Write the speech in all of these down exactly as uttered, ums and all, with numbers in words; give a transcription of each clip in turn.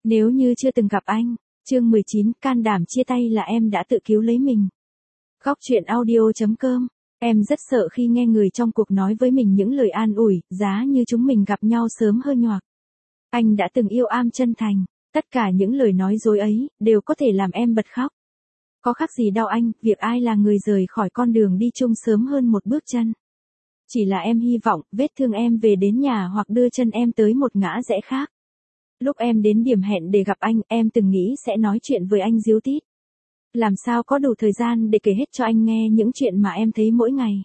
Nếu như chưa từng gặp anh, chương mười chín, can đảm chia tay là em đã tự cứu lấy mình. Góc truyện audio chấm com. Em rất sợ khi nghe người trong cuộc nói với mình những lời an ủi, giá như chúng mình gặp nhau sớm hơn nhoạc. Anh đã từng yêu am chân thành, tất cả những lời nói dối ấy, đều có thể làm em bật khóc. Có khác gì đâu anh, việc ai là người rời khỏi con đường đi chung sớm hơn một bước chân. Chỉ là em hy vọng, vết thương em về đến nhà hoặc đưa chân em tới một ngã rẽ khác. Lúc em đến điểm hẹn để gặp anh, em từng nghĩ sẽ nói chuyện với anh ríu tít. Làm sao có đủ thời gian để kể hết cho anh nghe những chuyện mà em thấy mỗi ngày.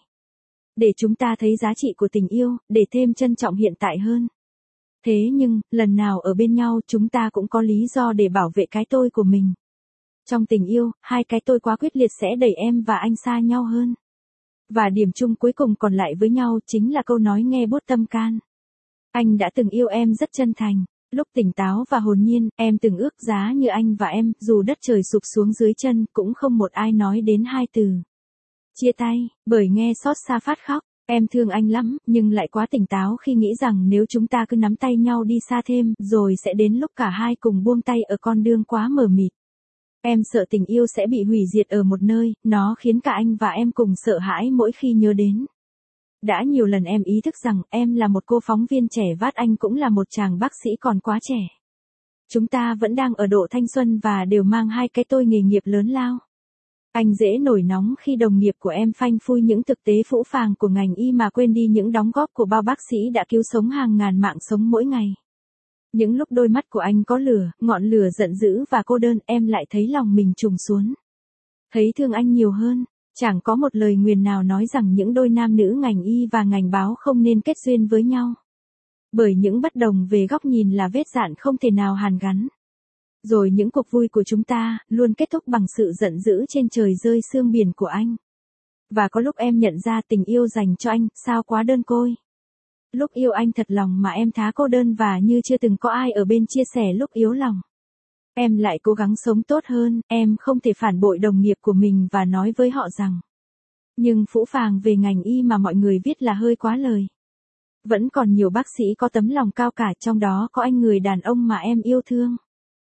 Để chúng ta thấy giá trị của tình yêu, để thêm trân trọng hiện tại hơn. Thế nhưng, lần nào ở bên nhau chúng ta cũng có lý do để bảo vệ cái tôi của mình. Trong tình yêu, hai cái tôi quá quyết liệt sẽ đẩy em và anh xa nhau hơn. Và điểm chung cuối cùng còn lại với nhau chính là câu nói nghe buốt tâm can. Anh đã từng yêu em rất chân thành. Lúc tỉnh táo và hồn nhiên, em từng ước giá như anh và em, dù đất trời sụp xuống dưới chân, cũng không một ai nói đến hai từ chia tay, bởi nghe xót xa phát khóc. Em thương anh lắm, nhưng lại quá tỉnh táo khi nghĩ rằng nếu chúng ta cứ nắm tay nhau đi xa thêm, rồi sẽ đến lúc cả hai cùng buông tay ở con đường quá mờ mịt. Em sợ tình yêu sẽ bị hủy diệt ở một nơi, nó khiến cả anh và em cùng sợ hãi mỗi khi nhớ đến. Đã nhiều lần em ý thức rằng em là một cô phóng viên trẻ vát, anh cũng là một chàng bác sĩ còn quá trẻ. Chúng ta vẫn đang ở độ thanh xuân và đều mang hai cái tôi nghề nghiệp lớn lao. Anh dễ nổi nóng khi đồng nghiệp của em phanh phui những thực tế phũ phàng của ngành y mà quên đi những đóng góp của bao bác sĩ đã cứu sống hàng ngàn mạng sống mỗi ngày. Những lúc đôi mắt của anh có lửa, ngọn lửa giận dữ và cô đơn, em lại thấy lòng mình trùng xuống. Thấy thương anh nhiều hơn. Chẳng có một lời nguyền nào nói rằng những đôi nam nữ ngành y và ngành báo không nên kết duyên với nhau. Bởi những bất đồng về góc nhìn là vết dạn không thể nào hàn gắn. Rồi những cuộc vui của chúng ta luôn kết thúc bằng sự giận dữ trên trời rơi sương biển của anh. Và có lúc em nhận ra tình yêu dành cho anh sao quá đơn côi. Lúc yêu anh thật lòng mà em thá cô đơn và như chưa từng có ai ở bên chia sẻ lúc yếu lòng. Em lại cố gắng sống tốt hơn, em không thể phản bội đồng nghiệp của mình và nói với họ rằng. Nhưng phũ phàng về ngành y mà mọi người viết là hơi quá lời. Vẫn còn nhiều bác sĩ có tấm lòng cao cả, trong đó có anh người đàn ông mà em yêu thương.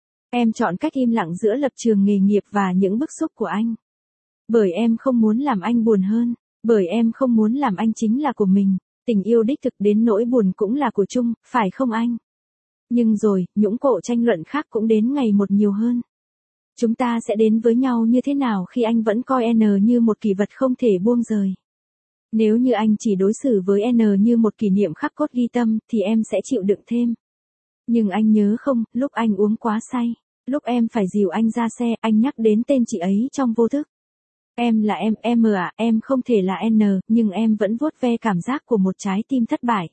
Em chọn cách im lặng giữa lập trường nghề nghiệp và những bức xúc của anh. Bởi em không muốn làm anh buồn hơn, bởi em không muốn làm anh chính là của mình. Tình yêu đích thực đến nỗi buồn cũng là của chung, phải không anh? Nhưng rồi, nhũng cộ tranh luận khác cũng đến ngày một nhiều hơn. Chúng ta sẽ đến với nhau như thế nào khi anh vẫn coi N như một kỷ vật không thể buông rời? Nếu như anh chỉ đối xử với N như một kỷ niệm khắc cốt ghi tâm, thì em sẽ chịu đựng thêm. Nhưng anh nhớ không, lúc anh uống quá say, lúc em phải dìu anh ra xe, anh nhắc đến tên chị ấy trong vô thức. Em là em, em à, em không thể là N, nhưng em vẫn vuốt ve cảm giác của một trái tim thất bại.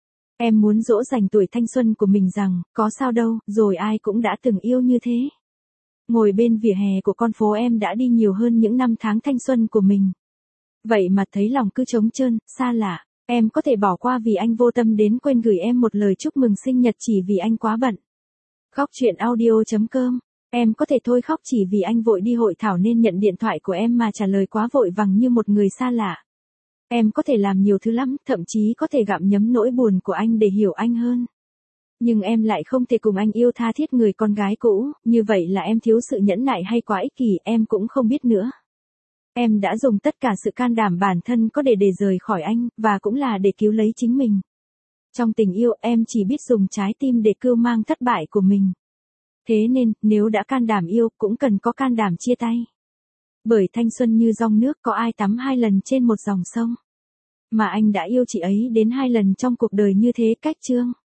Em muốn dỗ dành tuổi thanh xuân của mình rằng, có sao đâu, rồi ai cũng đã từng yêu như thế. Ngồi bên vỉa hè của con phố em đã đi nhiều hơn những năm tháng thanh xuân của mình. Vậy mà thấy lòng cứ trống trơn, xa lạ, em có thể bỏ qua vì anh vô tâm đến quên gửi em một lời chúc mừng sinh nhật chỉ vì anh quá bận. Góc truyện audio chấm com. Em có thể thôi khóc chỉ vì anh vội đi hội thảo nên nhận điện thoại của em mà trả lời quá vội vàng như một người xa lạ. Em có thể làm nhiều thứ lắm, thậm chí có thể gặm nhấm nỗi buồn của anh để hiểu anh hơn. Nhưng em lại không thể cùng anh yêu tha thiết người con gái cũ, như vậy là em thiếu sự nhẫn nại hay quá ích kỷ, em cũng không biết nữa. Em đã dùng tất cả sự can đảm bản thân có để để rời khỏi anh, và cũng là để cứu lấy chính mình. Trong tình yêu, em chỉ biết dùng trái tim để cưu mang thất bại của mình. Thế nên, nếu đã can đảm yêu, cũng cần có can đảm chia tay. Bởi thanh xuân như dòng nước, có ai tắm hai lần trên một dòng sông. Mà anh đã yêu chị ấy đến hai lần trong cuộc đời như thế cách chương.